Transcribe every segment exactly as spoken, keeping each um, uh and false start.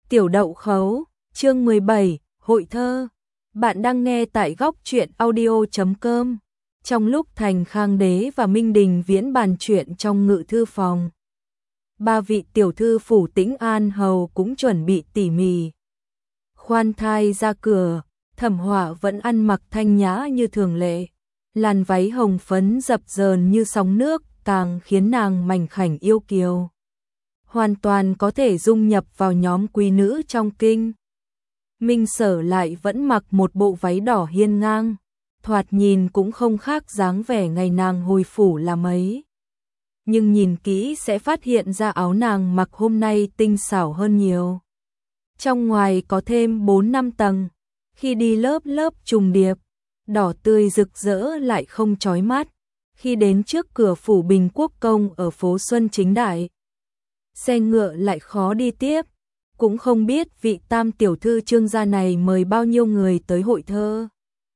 Tiểu Đậu Khấu, chương mười bảy, Hội thơ. Bạn đang nghe tại góc truyện audio chấm com. Trong lúc Thành Khang Đế và Minh Đình Viễn bàn chuyện trong ngự thư phòng, ba vị tiểu thư phủ Tĩnh An hầu cũng chuẩn bị tỉ mỉ. Khoan thai ra cửa, Thẩm Họa vẫn ăn mặc thanh nhã như thường lệ, làn váy hồng phấn dập dờn như sóng nước, càng khiến nàng mảnh khảnh yêu kiều, hoàn toàn có thể dung nhập vào nhóm quý nữ trong kinh. Minh Sở lại vẫn mặc một bộ váy đỏ hiên ngang, thoạt nhìn cũng không khác dáng vẻ ngày nàng hồi phủ là mấy. Nhưng nhìn kỹ sẽ phát hiện ra áo nàng mặc hôm nay tinh xảo hơn nhiều. Trong ngoài có thêm bốn năm tầng, khi đi lớp lớp trùng điệp, đỏ tươi rực rỡ lại không chói mắt. Khi đến trước cửa phủ Bình Quốc Công ở phố Xuân Chính Đại, xe ngựa lại khó đi tiếp. Cũng không biết vị tam tiểu thư Trương gia này mời bao nhiêu người tới hội thơ.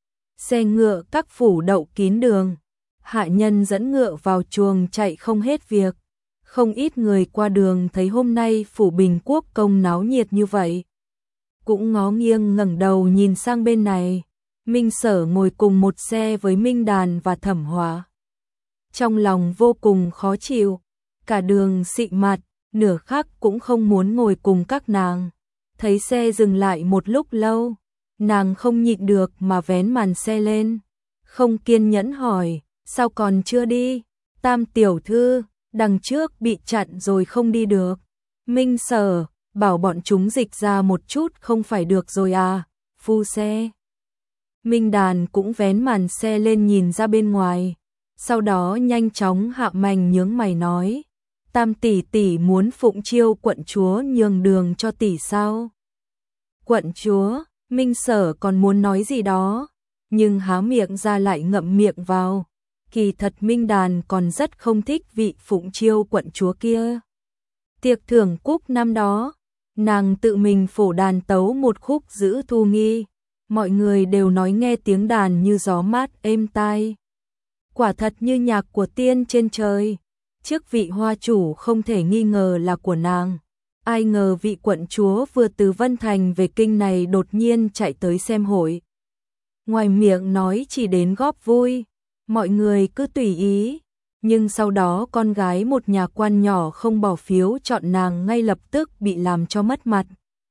Xe ngựa các phủ đậu kín đường, hạ nhân dẫn ngựa vào chuồng chạy không hết việc. Không ít người qua đường thấy hôm nay phủ Bình Quốc Công náo nhiệt như vậy, cũng ngó nghiêng ngẩng đầu nhìn sang bên này. Minh Sở ngồi cùng một xe với Minh Đàn và Thẩm Họa, trong lòng vô cùng khó chịu, cả đường xị mặt, nửa khắc cũng không muốn ngồi cùng các nàng. Thấy xe dừng lại một lúc lâu, nàng không nhịn được mà vén màn xe lên, không kiên nhẫn hỏi, sao còn chưa đi? Tam tiểu thư, đằng trước bị chặn rồi không đi được. Minh Sở, bảo bọn chúng dịch ra một chút không phải được rồi à, phu xe. Minh Đàn cũng vén màn xe lên nhìn ra bên ngoài, sau đó nhanh chóng hạ mành nhướng mày nói, Tam tỷ tỷ muốn Phụng Chiêu quận chúa nhường đường cho tỷ sao? Quận chúa, Minh Sở còn muốn nói gì đó, nhưng há miệng ra lại ngậm miệng vào. Kỳ thật Minh Đàn còn rất không thích vị Phụng Chiêu quận chúa kia. Tiệc thưởng cúc năm đó, nàng tự mình phổ đàn tấu một khúc giữ thu nghi, mọi người đều nói nghe tiếng đàn như gió mát êm tai, quả thật như nhạc của tiên trên trời. Trước vị hoa chủ không thể nghi ngờ là của nàng. Ai ngờ vị quận chúa vừa từ Vân Thành về kinh này đột nhiên chạy tới xem hội. Ngoài miệng nói chỉ đến góp vui, mọi người cứ tùy ý. Nhưng sau đó con gái một nhà quan nhỏ không bỏ phiếu chọn nàng ngay lập tức bị làm cho mất mặt.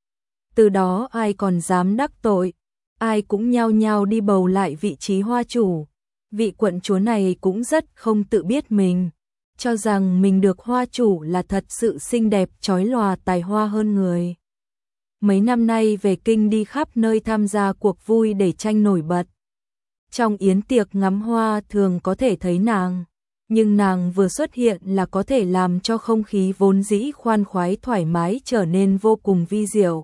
Từ đó ai còn dám đắc tội, ai cũng nhao nhao đi bầu lại vị trí hoa chủ. Vị quận chúa này cũng rất không tự biết mình, cho rằng mình được hoa chủ là thật sự xinh đẹp chói lòa tài hoa hơn người. Mấy năm nay về kinh đi khắp nơi tham gia cuộc vui để tranh nổi bật. Trong yến tiệc ngắm hoa thường có thể thấy nàng, nhưng nàng vừa xuất hiện là có thể làm cho không khí vốn dĩ khoan khoái thoải mái trở nên vô cùng vi diệu.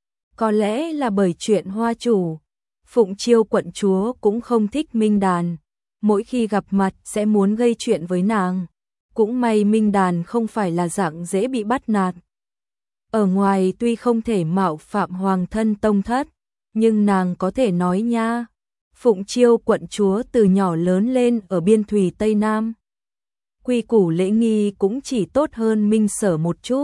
Có lẽ là bởi chuyện hoa chủ, Phụng Chiêu quận chúa cũng không thích Minh Đàn, mỗi khi gặp mặt sẽ muốn gây chuyện với nàng. Cũng may Minh Đàn không phải là dạng dễ bị bắt nạt. Ở ngoài tuy không thể mạo phạm hoàng thân tông thất, nhưng nàng có thể nói nha. Phụng Chiêu quận chúa từ nhỏ lớn lên ở biên thùy Tây Nam, quy củ lễ nghi cũng chỉ tốt hơn Minh Sở một chút.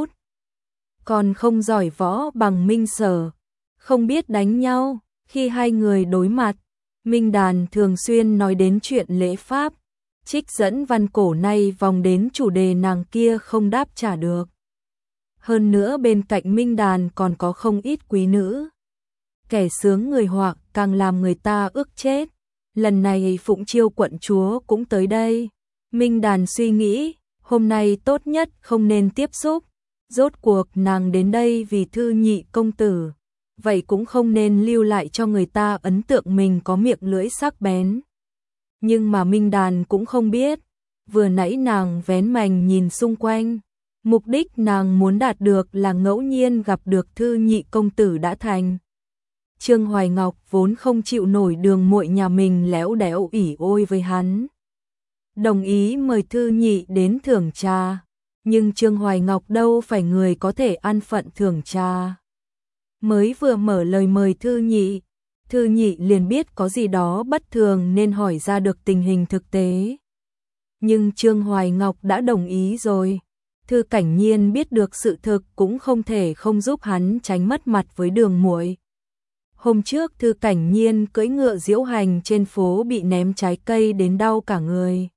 Còn không giỏi võ bằng Minh Sở, không biết đánh nhau. Khi hai người đối mặt, Minh Đàn thường xuyên nói đến chuyện lễ pháp, trích dẫn văn cổ nay vòng đến chủ đề nàng kia không đáp trả được. Hơn nữa bên cạnh Minh Đàn còn có không ít quý nữ. Kẻ sướng người họa càng làm người ta ức chết. Lần này Phụng Chiêu quận chúa cũng tới đây. Minh Đàn suy nghĩ, hôm nay tốt nhất không nên tiếp xúc. Rốt cuộc nàng đến đây vì thư nhị công tử, vậy cũng không nên lưu lại cho người ta ấn tượng mình có miệng lưỡi sắc bén. Nhưng mà Minh Đàn cũng không biết, vừa nãy nàng vén mành nhìn xung quanh, mục đích nàng muốn đạt được là ngẫu nhiên gặp được thư nhị công tử đã thành. Trương Hoài Ngọc vốn không chịu nổi đường muội nhà mình léo đẽo ỉ ôi với hắn, đồng ý mời thư nhị đến thưởng trà, nhưng Trương Hoài Ngọc đâu phải người có thể an phận thưởng trà. Mới vừa mở lời mời thư nhị, Thư nhị liền biết có gì đó bất thường nên hỏi ra được tình hình thực tế. Nhưng Trương Hoài Ngọc đã đồng ý rồi. Thư Cảnh Nhiên biết được sự thực cũng không thể không giúp hắn tránh mất mặt với Đường muội. Hôm trước Thư Cảnh Nhiên cưỡi ngựa diễu hành trên phố bị ném trái cây đến đau cả người.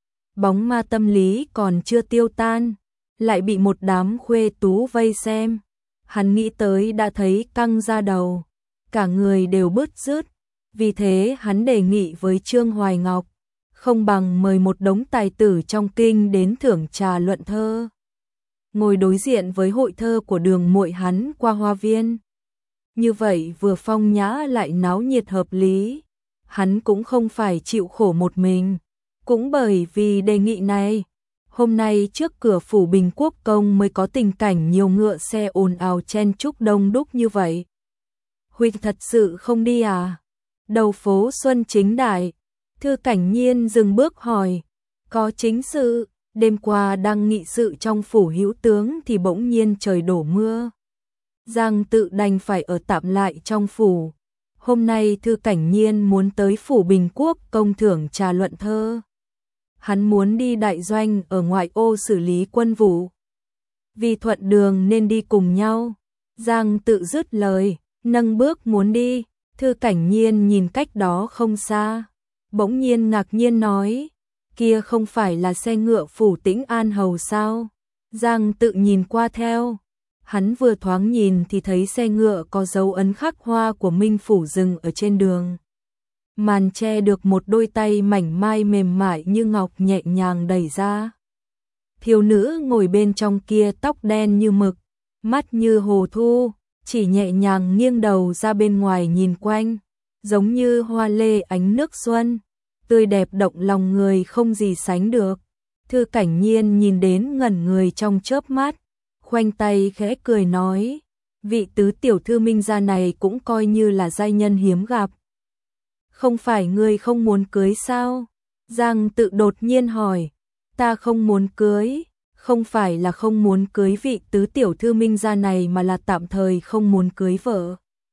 Bóng ma tâm lý còn chưa tiêu tan, lại bị một đám khuê tú vây xem. Hắn nghĩ tới đã thấy căng da đầu, cả người đều bứt rứt. Vì thế hắn đề nghị với Trương Hoài Ngọc, không bằng mời một đống tài tử trong kinh đến thưởng trà luận thơ. Ngồi đối diện với hội thơ của Đường muội hắn qua hoa viên. Như vậy vừa phong nhã lại náo nhiệt hợp lý. Hắn cũng không phải chịu khổ một mình. Cũng bởi vì đề nghị này, hôm nay trước cửa phủ Bình Quốc Công mới có tình cảnh nhiều ngựa xe ồn ào chen chúc đông đúc như vậy. Huynh thật sự không đi à? Đầu phố Xuân Chính Đại, Thư Cảnh Nhiên dừng bước hỏi, có chính sự, đêm qua đang nghị sự trong phủ hữu tướng thì bỗng nhiên trời đổ mưa. Giang Tự đành phải ở tạm lại trong phủ. Hôm nay Thư Cảnh Nhiên muốn tới phủ Bình Quốc Công thưởng trà luận thơ. Hắn muốn đi đại doanh ở ngoại ô xử lý quân vụ. Vì thuận đường nên đi cùng nhau. Giang Tự dứt lời, nâng bước muốn đi. Thư Cảnh Nhiên nhìn cách đó không xa, bỗng nhiên ngạc nhiên nói, kia không phải là xe ngựa phủ Tĩnh An Hầu sao? Giang Tự nhìn qua theo, hắn vừa thoáng nhìn thì thấy xe ngựa có dấu ấn khắc hoa của Minh phủ dừng ở trên đường. Màn che được một đôi tay mảnh mai mềm mại như ngọc nhẹ nhàng đẩy ra. Thiếu nữ ngồi bên trong kia tóc đen như mực, mắt như hồ thu, chỉ nhẹ nhàng nghiêng đầu ra bên ngoài nhìn quanh, giống như hoa lê ánh nước xuân, tươi đẹp động lòng người không gì sánh được. Thư Cảnh Nhiên nhìn đến ngẩn người trong chớp mắt, khoanh tay khẽ cười nói, vị tứ tiểu thư Minh gia này cũng coi như là giai nhân hiếm gặp. Không phải ngươi không muốn cưới sao? Giang Tự đột nhiên hỏi, ta không muốn cưới. Không phải là không muốn cưới vị tứ tiểu thư Minh gia này mà là tạm thời không muốn cưới vợ.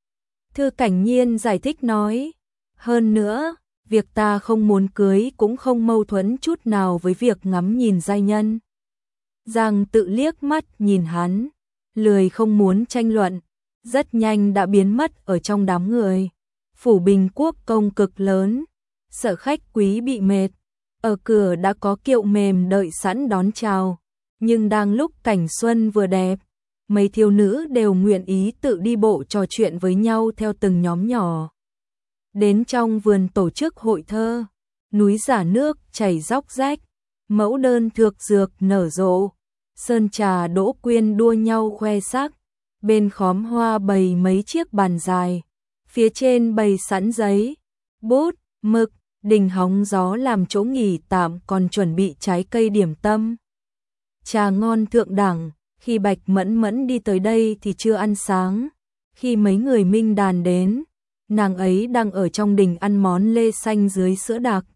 Thư Cảnh Nhiên giải thích nói, hơn nữa, việc ta không muốn cưới cũng không mâu thuẫn chút nào với việc ngắm nhìn giai nhân. Giang Tự liếc mắt nhìn hắn, lười không muốn tranh luận, rất nhanh đã biến mất ở trong đám người. Phủ Bình Quốc Công cực lớn, sợ khách quý bị mệt, ở cửa đã có kiệu mềm đợi sẵn đón chào. Nhưng đang lúc cảnh xuân vừa đẹp, mấy thiếu nữ đều nguyện ý tự đi bộ trò chuyện với nhau theo từng nhóm nhỏ. Đến trong vườn tổ chức hội thơ, núi giả nước chảy róc rách, mẫu đơn thược dược nở rộ, sơn trà đỗ quyên đua nhau khoe sắc, bên khóm hoa bày mấy chiếc bàn dài, phía trên bày sẵn giấy, bút, mực, đình hóng gió làm chỗ nghỉ tạm còn chuẩn bị trái cây điểm tâm. Trà ngon thượng đẳng, khi Bạch Mẫn Mẫn đi tới đây thì chưa ăn sáng. Khi mấy người Minh đàn đến, nàng ấy đang ở trong đình ăn món lê xanh dưới sữa đặc.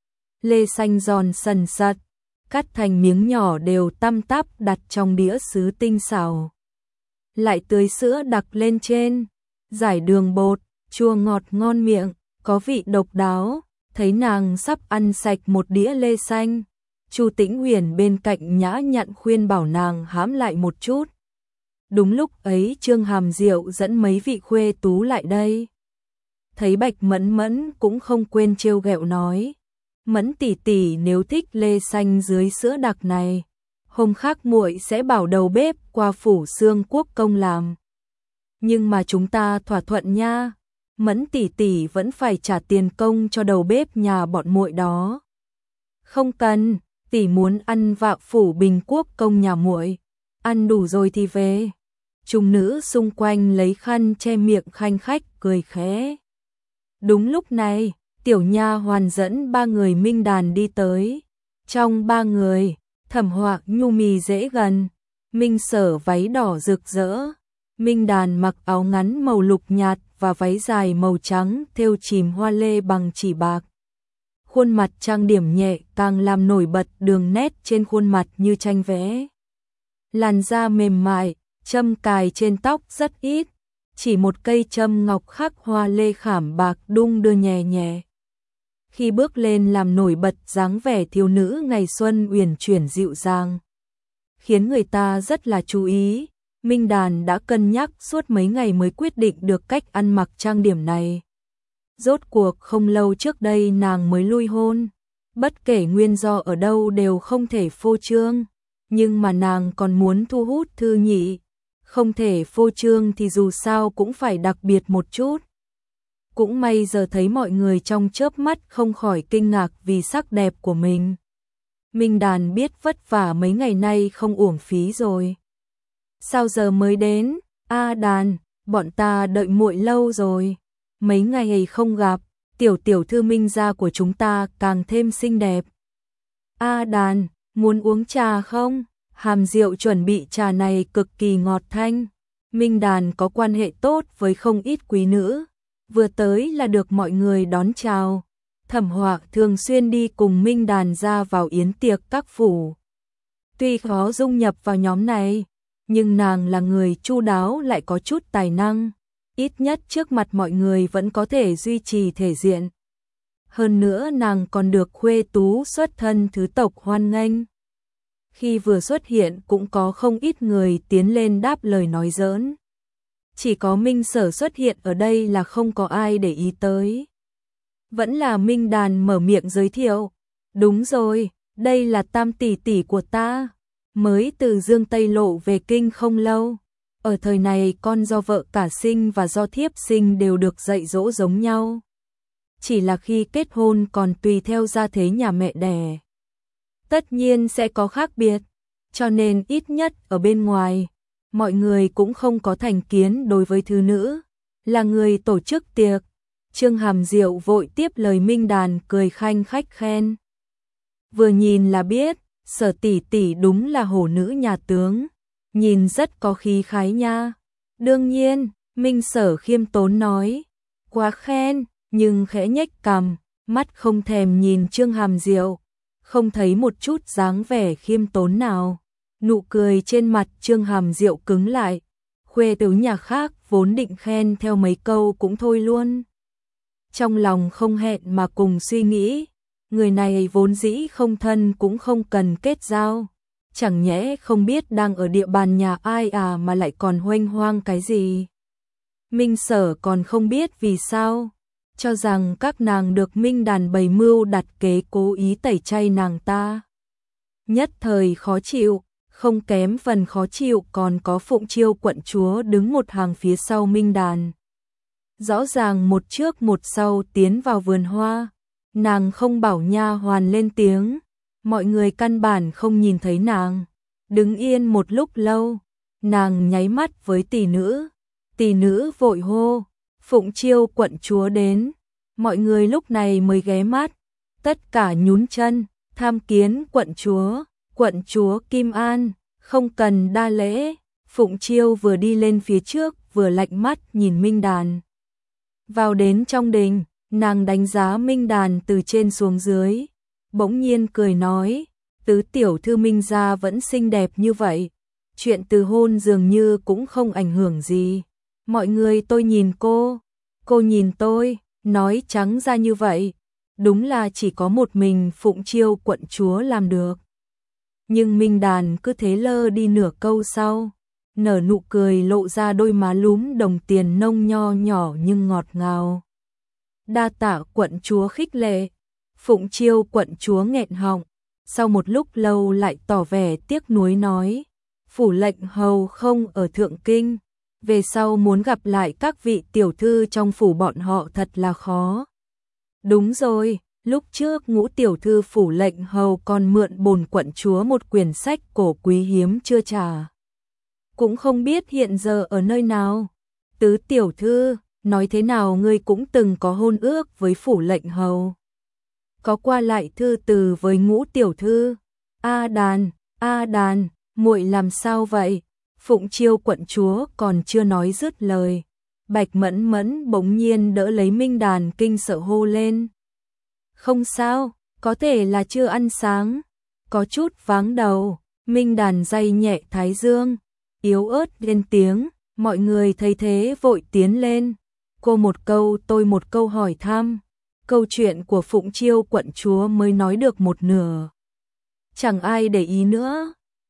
Lê xanh giòn sần sật, cắt thành miếng nhỏ đều tăm tắp đặt trong đĩa sứ tinh xảo. Lại tưới sữa đặc lên trên, giải đường bột, chua ngọt ngon miệng, có vị độc đáo. Thấy nàng sắp ăn sạch một đĩa lê xanh, Chu Tĩnh Huyền bên cạnh nhã nhặn khuyên bảo nàng hãm lại một chút. Đúng lúc ấy Trương Hàm Diệu dẫn mấy vị khuê tú lại đây. Thấy Bạch Mẫn Mẫn cũng không quên trêu ghẹo nói, Mẫn tỷ tỷ nếu thích lê xanh dưới sữa đặc này, hôm khác muội sẽ bảo đầu bếp qua phủ Xương Quốc Công làm. Nhưng mà chúng ta thỏa thuận nha, Mẫn tỷ tỷ vẫn phải trả tiền công cho đầu bếp nhà bọn muội đó. Không cần, tỷ muốn ăn vạ phủ Bình Quốc Công nhà muội, ăn đủ rồi thì về. Trung nữ xung quanh lấy khăn che miệng khanh khách cười khẽ. Đúng lúc này, tiểu nha hoàn dẫn ba người Minh đàn đi tới. Trong ba người, Thẩm Hoạc nhu mì dễ gần, Minh Sở váy đỏ rực rỡ, Minh đàn mặc áo ngắn màu lục nhạt và váy dài màu trắng thêu chìm hoa lê bằng chỉ bạc. Khuôn mặt trang điểm nhẹ càng làm nổi bật đường nét trên khuôn mặt như tranh vẽ. Làn da mềm mại, châm cài trên tóc rất ít, chỉ một cây châm ngọc khắc hoa lê khảm bạc đung đưa nhẹ nhẹ. Khi bước lên làm nổi bật dáng vẻ thiếu nữ ngày xuân uyển chuyển dịu dàng. khiến người ta rất là chú ý. Minh Đàn đã cân nhắc suốt mấy ngày mới quyết định được cách ăn mặc trang điểm này. Rốt cuộc không lâu trước đây nàng mới lui hôn. Bất kể nguyên do ở đâu đều không thể phô trương. Nhưng mà nàng còn muốn thu hút Thư Nhị. Không thể phô trương thì dù sao cũng phải đặc biệt một chút. Cũng may giờ thấy mọi người trong chớp mắt không khỏi kinh ngạc vì sắc đẹp của mình. Minh Đàn biết vất vả mấy ngày nay không uổng phí rồi. Sao giờ mới đến? A Đàn, bọn ta đợi muội lâu rồi. Mấy ngày không gặp, tiểu tiểu thư Minh gia của chúng ta càng thêm xinh đẹp. A Đàn, muốn uống trà không? Hàm Diệu chuẩn bị trà này cực kỳ ngọt thanh. Minh Đàn có quan hệ tốt với không ít quý nữ. Vừa tới là được mọi người đón chào. Thẩm Họa thường xuyên đi cùng Minh Đàn ra vào yến tiệc các phủ. Tuy khó dung nhập vào nhóm này, nhưng nàng là người chu đáo lại có chút tài năng. Ít nhất trước mặt mọi người vẫn có thể duy trì thể diện. Hơn nữa nàng còn được khuê tú xuất thân thứ tộc hoan nghênh. Khi vừa xuất hiện cũng có không ít người tiến lên đáp lời nói giỡn. Chỉ có Minh Sở xuất hiện ở đây là không có ai để ý tới. Vẫn là Minh Đàn mở miệng giới thiệu. Đúng rồi, đây là tam tỷ tỷ của ta. Mới từ Dương Tây Lộ về kinh không lâu. Ở thời này con do vợ cả sinh và do thiếp sinh đều được dạy dỗ giống nhau. Chỉ là khi kết hôn còn tùy theo gia thế nhà mẹ đẻ. Tất nhiên sẽ có khác biệt, cho nên ít nhất ở bên ngoài, mọi người cũng không có thành kiến đối với thứ nữ, là người tổ chức tiệc. Trương Hàm Diệu vội tiếp lời Minh Đàn cười khanh khách khen. Vừa nhìn là biết, Sở tỷ tỷ đúng là hổ nữ nhà tướng, nhìn rất có khí khái nha. Đương nhiên, Minh Sở khiêm tốn nói, quá khen, nhưng khẽ nhếch cằm, mắt không thèm nhìn Trương Hàm Diệu, không thấy một chút dáng vẻ khiêm tốn nào. Nụ cười trên mặt Trương Hàm Diệu cứng lại, khuê tứ nhà khác vốn định khen theo mấy câu cũng thôi luôn. Trong lòng không hẹn mà cùng suy nghĩ, người này vốn dĩ không thân cũng không cần kết giao. Chẳng nhẽ không biết đang ở địa bàn nhà ai à mà lại còn huênh hoang cái gì. Minh Sở còn không biết vì sao, cho rằng các nàng được Minh Đàn bày mưu đặt kế cố ý tẩy chay nàng ta. Nhất thời khó chịu, không kém phần khó chịu còn có Phụng Chiêu quận chúa đứng một hàng phía sau Minh Đàn. Rõ ràng một trước một sau tiến vào vườn hoa, nàng không bảo nha hoàn lên tiếng, mọi người căn bản không nhìn thấy nàng. Đứng yên một lúc lâu, nàng nháy mắt với tỷ nữ, tỷ nữ vội hô, Phụng Chiêu quận chúa đến. Mọi người lúc này mới ghé mắt, tất cả nhún chân, tham kiến quận chúa, quận chúa Kim An, không cần đa lễ. Phụng Chiêu vừa đi lên phía trước vừa lạnh mắt nhìn Minh Đàn. Vào đến trong đình, nàng đánh giá Minh Đàn từ trên xuống dưới, bỗng nhiên cười nói, tứ tiểu thư Minh gia vẫn xinh đẹp như vậy, chuyện từ hôn dường như cũng không ảnh hưởng gì. Mọi người tôi nhìn cô, cô nhìn tôi, nói trắng ra như vậy, đúng là chỉ có một mình Phụng Chiêu quận chúa làm được. Nhưng Minh Đàn cứ thế lơ đi nửa câu sau, nở nụ cười lộ ra đôi má lúm đồng tiền nông nho nhỏ nhưng ngọt ngào. Đa tạ quận chúa khích lệ. Phụng Chiêu quận chúa nghẹn họng, sau một lúc lâu lại tỏ vẻ tiếc nuối nói, phủ lệnh hầu không ở Thượng Kinh, về sau muốn gặp lại các vị tiểu thư trong phủ bọn họ thật là khó. Đúng rồi, lúc trước Ngũ tiểu thư phủ lệnh hầu còn mượn bổn quận chúa một quyển sách cổ quý hiếm chưa trả. Cũng không biết hiện giờ ở nơi nào. Tứ tiểu thư, nói thế nào ngươi cũng từng có hôn ước với phủ lệnh hầu. Có qua lại thư từ với Ngũ tiểu thư. A Đàn, A Đàn, muội làm sao vậy? Phụng Chiêu quận chúa còn chưa nói dứt lời, Bạch Mẫn Mẫn bỗng nhiên đỡ lấy Minh Đàn kinh sợ hô lên. Không sao, có thể là chưa ăn sáng, có chút váng đầu. Minh Đàn day nhẹ thái dương, yếu ớt lên tiếng, mọi người thấy thế vội tiến lên. Cô một câu tôi một câu hỏi thăm, câu chuyện của Phụng Chiêu quận chúa mới nói được một nửa. Chẳng ai để ý nữa.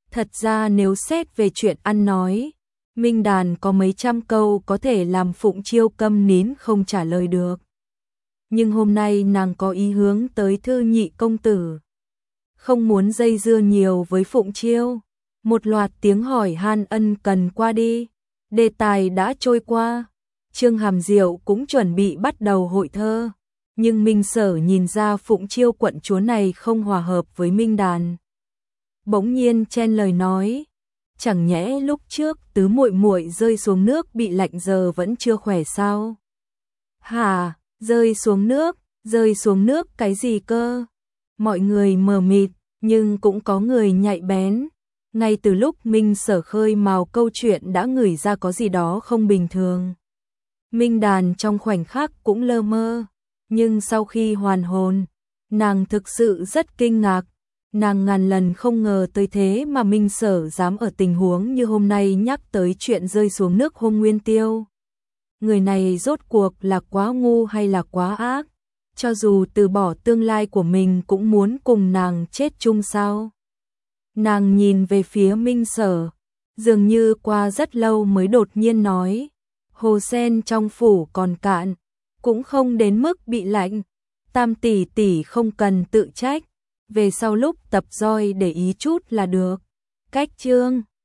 Thật ra nếu xét về chuyện ăn nói, Minh Đàn có mấy trăm câu có thể làm Phụng Chiêu câm nín không trả lời được. Nhưng hôm nay nàng có ý hướng tới Thư Nhị công tử, không muốn dây dưa nhiều với Phụng Chiêu. Một loạt tiếng hỏi han ân cần qua đi, đề tài đã trôi qua. Trương Hàm Diệu cũng chuẩn bị bắt đầu hội thơ, nhưng Minh Sở nhìn ra Phụng Chiêu quận chúa này không hòa hợp với Minh Đàn. Bỗng nhiên chen lời nói, chẳng nhẽ lúc trước tứ muội muội rơi xuống nước bị lạnh giờ vẫn chưa khỏe sao? Hả, rơi xuống nước, rơi xuống nước cái gì cơ? Mọi người mờ mịt, nhưng cũng có người nhạy bén. Ngay từ lúc Minh Sở khơi mào câu chuyện đã ngửi ra có gì đó không bình thường. Minh Đàn trong khoảnh khắc cũng lơ mơ, nhưng sau khi hoàn hồn, nàng thực sự rất kinh ngạc. Nàng ngàn lần không ngờ tới thế mà Minh Sở dám ở tình huống như hôm nay nhắc tới chuyện rơi xuống nước hôm Nguyên Tiêu. Người này rốt cuộc là quá ngu hay là quá ác? Cho dù từ bỏ tương lai của mình cũng muốn cùng nàng chết chung sao? Nàng nhìn về phía Minh Sở, dường như qua rất lâu mới đột nhiên nói, hồ sen trong phủ còn cạn, cũng không đến mức bị lạnh, Tam tỷ tỷ không cần tự trách, về sau lúc tập roi để ý chút là được. Cách chương